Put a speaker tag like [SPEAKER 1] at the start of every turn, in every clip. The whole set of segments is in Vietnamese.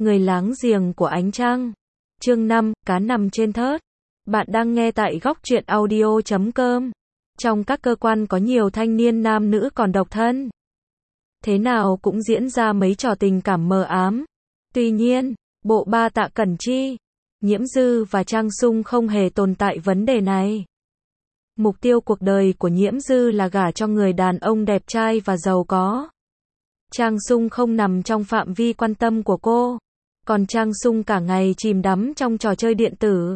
[SPEAKER 1] Người láng giềng của ánh trăng. Chương 5, cá nằm trên thớt. Bạn đang nghe tại góc truyện audio.com. Trong các cơ quan có nhiều thanh niên nam nữ còn độc thân. Thế nào cũng diễn ra mấy trò tình cảm mờ ám. Tuy nhiên, bộ ba Tạ Cẩn Chi, Nhiễm Dư và Trang Sung không hề tồn tại vấn đề này. Mục tiêu cuộc đời của Nhiễm Dư là gả cho người đàn ông đẹp trai và giàu có. Trang Sung không nằm trong phạm vi quan tâm của cô. Còn Trang Sung cả ngày chìm đắm trong trò chơi điện tử.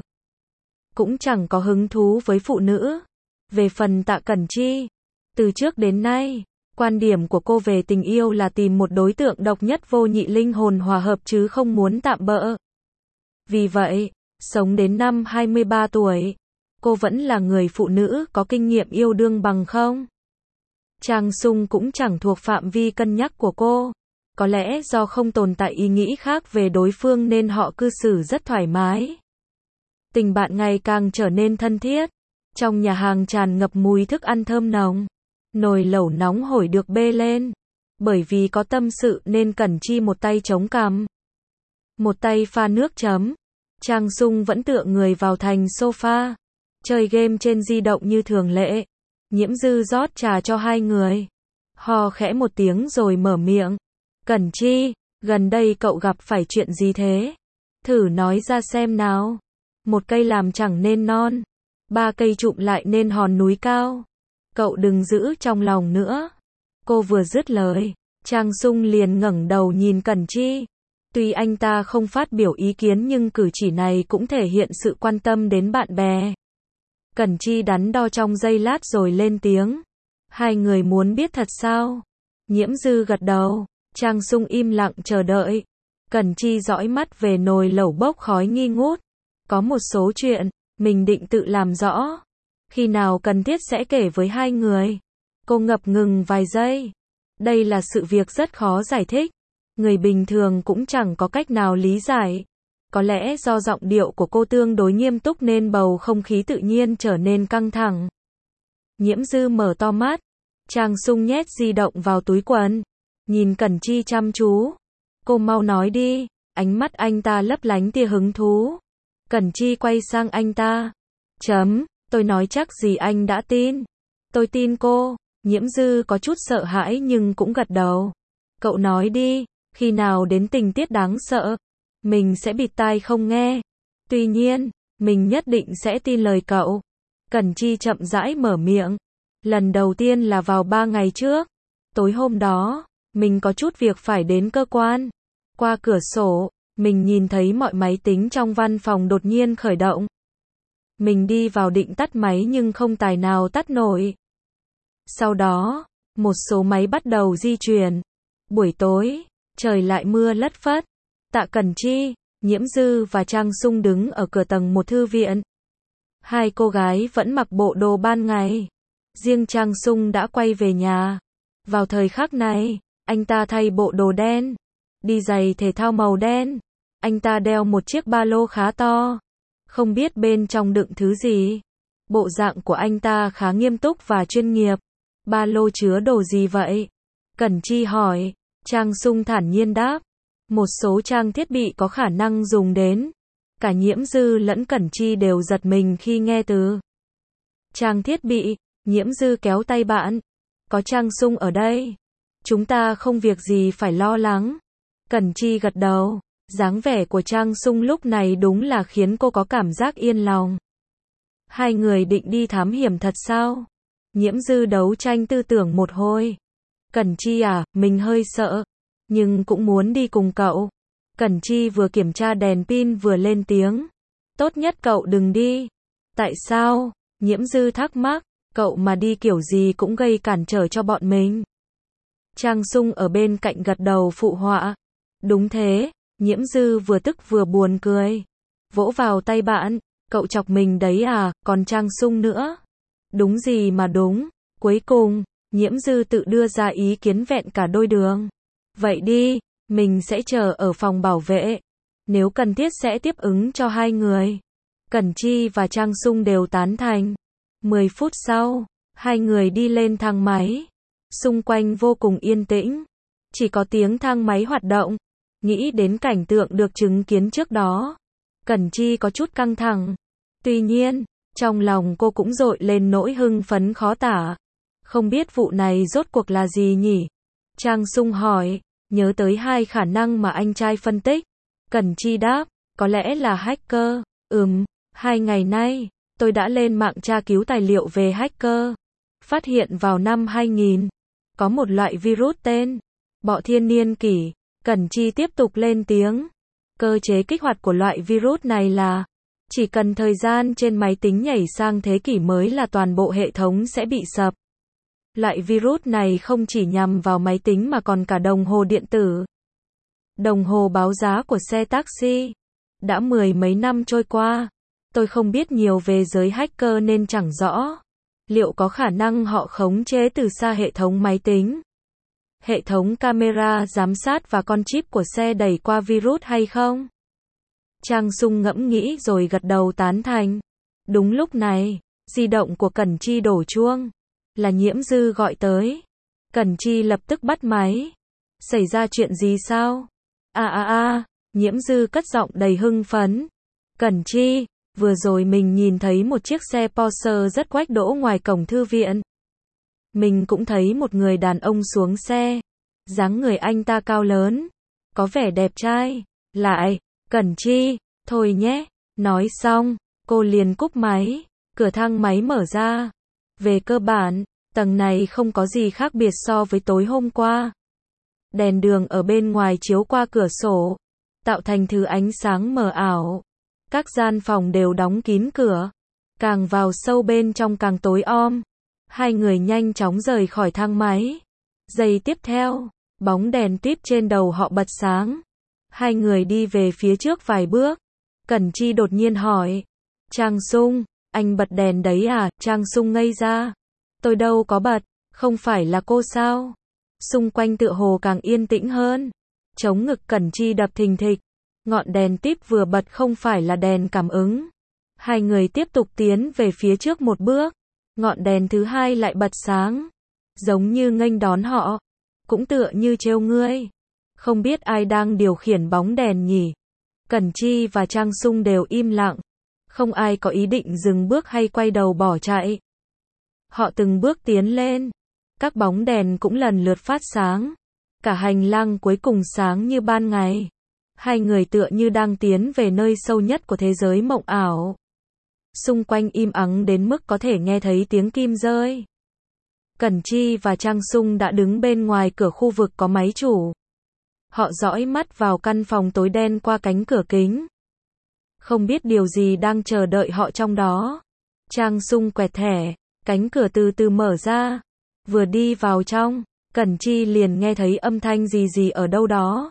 [SPEAKER 1] Cũng chẳng có hứng thú với phụ nữ. Về phần Tạ Cẩn Chi, từ trước đến nay, quan điểm của cô về tình yêu là tìm một đối tượng độc nhất vô nhị linh hồn hòa hợp chứ không muốn tạm bỡ. Vì vậy, sống đến năm 23 tuổi, cô vẫn là người phụ nữ có kinh nghiệm yêu đương bằng không. Trang Sung cũng chẳng thuộc phạm vi cân nhắc của cô. Có lẽ do không tồn tại ý nghĩ khác về đối phương nên họ cư xử rất thoải mái. Tình bạn ngày càng trở nên thân thiết. Trong nhà hàng tràn ngập mùi thức ăn thơm nồng. Nồi lẩu nóng hổi được bê lên. Bởi vì có tâm sự nên Cẩn Chi một tay chống cằm, một tay pha nước chấm. Trang Sung vẫn tựa người vào thành sofa, chơi game trên di động như thường lệ. Nhiễm Dư rót trà cho hai người. Ho khẽ một tiếng rồi mở miệng. Cẩn Chi, gần đây cậu gặp phải chuyện gì thế? Thử nói ra xem nào. Một cây làm chẳng nên non, ba cây chụm lại nên hòn núi cao. Cậu đừng giữ trong lòng nữa. Cô vừa dứt lời, Trang Sung liền ngẩng đầu nhìn Cẩn Chi. Tuy anh ta không phát biểu ý kiến nhưng cử chỉ này cũng thể hiện sự quan tâm đến bạn bè. Cẩn Chi đắn đo trong giây lát rồi lên tiếng. Hai người muốn biết thật sao? Nhiễm Dư gật đầu. Trang Sung im lặng chờ đợi. Cẩn Chi dõi mắt về nồi lẩu bốc khói nghi ngút. Có một số chuyện, mình định tự làm rõ. Khi nào cần thiết sẽ kể với hai người. Cô ngập ngừng vài giây. Đây là sự việc rất khó giải thích. Người bình thường cũng chẳng có cách nào lý giải. Có lẽ do giọng điệu của cô tương đối nghiêm túc nên bầu không khí tự nhiên trở nên căng thẳng. Nhiễm Dư mở to mắt. Trang Sung nhét di động vào túi quần. Nhìn Cẩn Chi chăm chú. Cô mau nói đi. Ánh mắt anh ta lấp lánh tia hứng thú. Cẩn Chi quay sang anh ta. Tôi nói chắc gì anh đã tin. Tôi tin cô. Nhiễm Dư có chút sợ hãi nhưng cũng gật đầu. Cậu nói đi. Khi nào đến tình tiết đáng sợ, mình sẽ bịt tai không nghe. Tuy nhiên, mình nhất định sẽ tin lời cậu. Cẩn Chi chậm rãi mở miệng. Lần đầu tiên là vào 3 ngày trước. Tối hôm đó, mình có chút việc phải đến cơ quan. Qua cửa sổ, mình nhìn thấy mọi máy tính trong văn phòng đột nhiên khởi động. Mình đi vào định tắt máy nhưng không tài nào tắt nổi. Sau đó, một số máy bắt đầu di chuyển. Buổi tối, trời lại mưa lất phất. Tạ Cẩn Chi, Nhiễm Dư và Trang Sung đứng ở cửa tầng một thư viện. Hai cô gái vẫn mặc bộ đồ ban ngày. Riêng Trang Sung đã quay về nhà. Vào thời khắc này, anh ta thay bộ đồ đen, đi giày thể thao màu đen. Anh ta đeo một chiếc ba lô khá to. Không biết bên trong đựng thứ gì. Bộ dạng của anh ta khá nghiêm túc và chuyên nghiệp. Ba lô chứa đồ gì vậy? Cẩn Chi hỏi. Trang Sung thản nhiên đáp. Một số trang thiết bị có khả năng dùng đến. Cả Nhiễm Dư lẫn Cẩn Chi đều giật mình khi nghe từ trang thiết bị. Nhiễm Dư kéo tay bạn. Có Trang Sung ở đây. Chúng ta không việc gì phải lo lắng. Cẩn Chi gật đầu. Dáng vẻ của Trang Sung lúc này đúng là khiến cô có cảm giác yên lòng. Hai người định đi thám hiểm thật sao? Nhiễm Dư đấu tranh tư tưởng một hồi. Cẩn Chi à, mình hơi sợ. Nhưng cũng muốn đi cùng cậu. Cẩn Chi vừa kiểm tra đèn pin vừa lên tiếng. Tốt nhất cậu đừng đi. Tại sao? Nhiễm Dư thắc mắc. Cậu mà đi kiểu gì cũng gây cản trở cho bọn mình. Trang Sung ở bên cạnh gật đầu phụ họa. Đúng thế. Nhiễm Dư vừa tức vừa buồn cười. Vỗ vào tay bạn. Cậu chọc mình đấy à, còn Trang Sung nữa. Đúng gì mà đúng. Cuối cùng, Nhiễm Dư tự đưa ra ý kiến vẹn cả đôi đường. Vậy đi, mình sẽ chờ ở phòng bảo vệ. Nếu cần thiết sẽ tiếp ứng cho hai người. Cẩn Chi và Trang Sung đều tán thành. 10 phút sau, hai người đi lên thang máy. Xung quanh vô cùng yên tĩnh. Chỉ có tiếng thang máy hoạt động. Nghĩ đến cảnh tượng được chứng kiến trước đó, Cẩn Chi có chút căng thẳng. Tuy nhiên, trong lòng cô cũng dội lên nỗi hưng phấn khó tả. Không biết vụ này rốt cuộc là gì nhỉ? Trang Sung hỏi, nhớ tới hai khả năng mà anh trai phân tích. Cẩn Chi đáp, có lẽ là hacker. 2 ngày nay, tôi đã lên mạng tra cứu tài liệu về hacker. Phát hiện vào năm 2000, có một loại virus tên bọ thiên niên kỷ. Cẩn Chi tiếp tục lên tiếng. Cơ chế kích hoạt của loại virus này là, chỉ cần thời gian trên máy tính nhảy sang thế kỷ mới là toàn bộ hệ thống sẽ bị sập. Loại virus này không chỉ nhằm vào máy tính mà còn cả đồng hồ điện tử. Đồng hồ báo giá của xe taxi. Đã 10 mấy năm trôi qua, tôi không biết nhiều về giới hacker nên chẳng rõ liệu có khả năng họ khống chế từ xa hệ thống máy tính, hệ thống camera giám sát và con chip của xe đẩy qua virus hay không? Trang Sung ngẫm nghĩ rồi gật đầu tán thành. Đúng lúc này, di động của Cẩn Chi đổ chuông. Là Nhiễm Dư gọi tới. Cẩn Chi lập tức bắt máy. Xảy ra chuyện gì sao? Nhiễm Dư cất giọng đầy hưng phấn. Cẩn Chi, vừa rồi mình nhìn thấy một chiếc xe Porsche rất quách đỗ ngoài cổng thư viện. Mình cũng thấy một người đàn ông xuống xe. Dáng người anh ta cao lớn, có vẻ đẹp trai. Lại, Cẩn Chi, thôi nhé. Nói xong, cô liền cúp máy. Cửa thang máy mở ra. Về cơ bản, tầng này không có gì khác biệt so với tối hôm qua. Đèn đường ở bên ngoài chiếu qua cửa sổ, tạo thành thứ ánh sáng mờ ảo. Các gian phòng đều đóng kín cửa. Càng vào sâu bên trong càng tối om. Hai người nhanh chóng rời khỏi thang máy. Giây tiếp theo, bóng đèn tuýp trên đầu họ bật sáng. Hai người đi về phía trước vài bước. Cẩn Chi đột nhiên hỏi. Trang Sung, anh bật đèn đấy à? Trang Sung ngây ra. Tôi đâu có bật, không phải là cô sao? Xung quanh tựa hồ càng yên tĩnh hơn. Chống ngực Cẩn Chi đập thình thịch. Ngọn đèn tuýp vừa bật không phải là đèn cảm ứng. Hai người tiếp tục tiến về phía trước một bước. Ngọn đèn thứ hai lại bật sáng. Giống như nghênh đón họ. Cũng tựa như trêu ngươi. Không biết ai đang điều khiển bóng đèn nhỉ? Cẩn Chi và Trang Sung đều im lặng. Không ai có ý định dừng bước hay quay đầu bỏ chạy. Họ từng bước tiến lên. Các bóng đèn cũng lần lượt phát sáng. Cả hành lang cuối cùng sáng như ban ngày. Hai người tựa như đang tiến về nơi sâu nhất của thế giới mộng ảo. Xung quanh im ắng đến mức có thể nghe thấy tiếng kim rơi. Cẩn Chi và Trang Sung đã đứng bên ngoài cửa khu vực có máy chủ. Họ dõi mắt vào căn phòng tối đen qua cánh cửa kính. Không biết điều gì đang chờ đợi họ trong đó. Trang Sung quẹt thẻ, cánh cửa từ từ mở ra. Vừa đi vào trong, Cẩn Chi liền nghe thấy âm thanh gì ở đâu đó.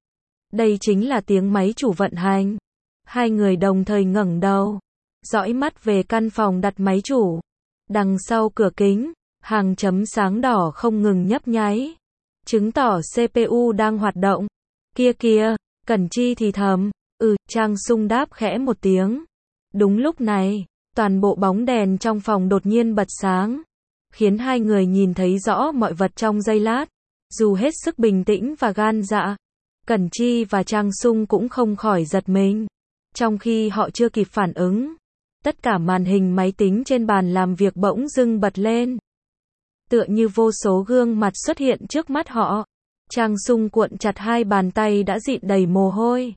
[SPEAKER 1] Đây chính là tiếng máy chủ vận hành. Hai người đồng thời ngẩng đầu, dõi mắt về căn phòng đặt máy chủ. Đằng sau cửa kính, hàng chấm sáng đỏ không ngừng nhấp nháy, chứng tỏ CPU đang hoạt động. Kia kìa, Cẩn Chi thì thầm. Trang Sung đáp khẽ một tiếng. Đúng lúc này, toàn bộ bóng đèn trong phòng đột nhiên bật sáng, khiến hai người nhìn thấy rõ mọi vật trong giây lát. Dù hết sức bình tĩnh và gan dạ, Cẩn Chi và Trang Sung cũng không khỏi giật mình. Trong khi họ chưa kịp phản ứng, tất cả màn hình máy tính trên bàn làm việc bỗng dưng bật lên. Tựa như vô số gương mặt xuất hiện trước mắt họ. Trang Sung cuộn chặt hai bàn tay đã dịn đầy mồ hôi.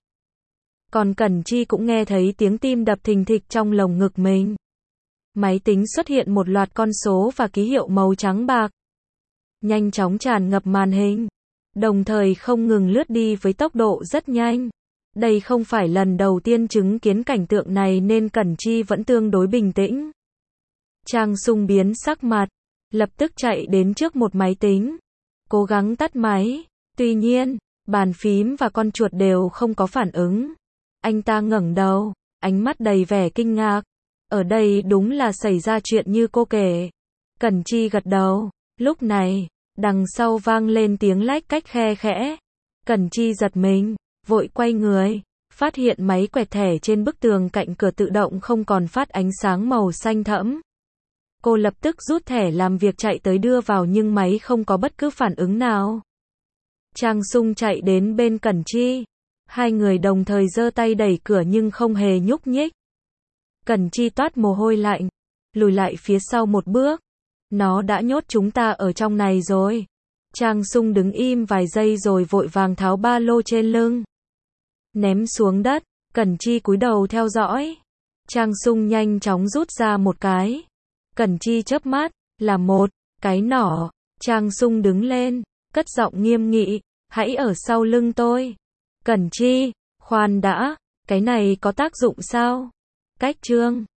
[SPEAKER 1] Còn Cẩn Chi cũng nghe thấy tiếng tim đập thình thịch trong lồng ngực mình. Máy tính xuất hiện một loạt con số và ký hiệu màu trắng bạc. Nhanh chóng tràn ngập màn hình. Đồng thời không ngừng lướt đi với tốc độ rất nhanh. Đây không phải lần đầu tiên chứng kiến cảnh tượng này nên Cẩn Chi vẫn tương đối bình tĩnh. Trang Sung biến sắc mặt, lập tức chạy đến trước một máy tính, cố gắng tắt máy. Tuy nhiên, bàn phím và con chuột đều không có phản ứng. Anh ta ngẩng đầu, ánh mắt đầy vẻ kinh ngạc. Ở đây đúng là xảy ra chuyện như cô kể. Cẩn Chi gật đầu. Lúc này, đằng sau vang lên tiếng lách cách khe khẽ. Cẩn Chi giật mình, vội quay người, phát hiện máy quẹt thẻ trên bức tường cạnh cửa tự động không còn phát ánh sáng màu xanh thẫm. Cô lập tức rút thẻ làm việc chạy tới đưa vào nhưng máy không có bất cứ phản ứng nào. Trang Sung chạy đến bên Cẩn Chi. Hai người đồng thời giơ tay đẩy cửa nhưng không hề nhúc nhích. Cẩn Chi toát mồ hôi lạnh, lùi lại phía sau một bước. Nó đã nhốt chúng ta ở trong này rồi. Trang Sung đứng im vài giây rồi vội vàng tháo ba lô trên lưng, ném xuống đất. Cẩn Chi cúi đầu theo dõi. Trang Sung nhanh chóng rút ra một cái. Cẩn Chi chớp mắt, là một cái nỏ. Trang Sung đứng lên, cất giọng nghiêm nghị, hãy ở sau lưng tôi. Cẩn Chi, khoan đã, cái này có tác dụng sao? Cách chương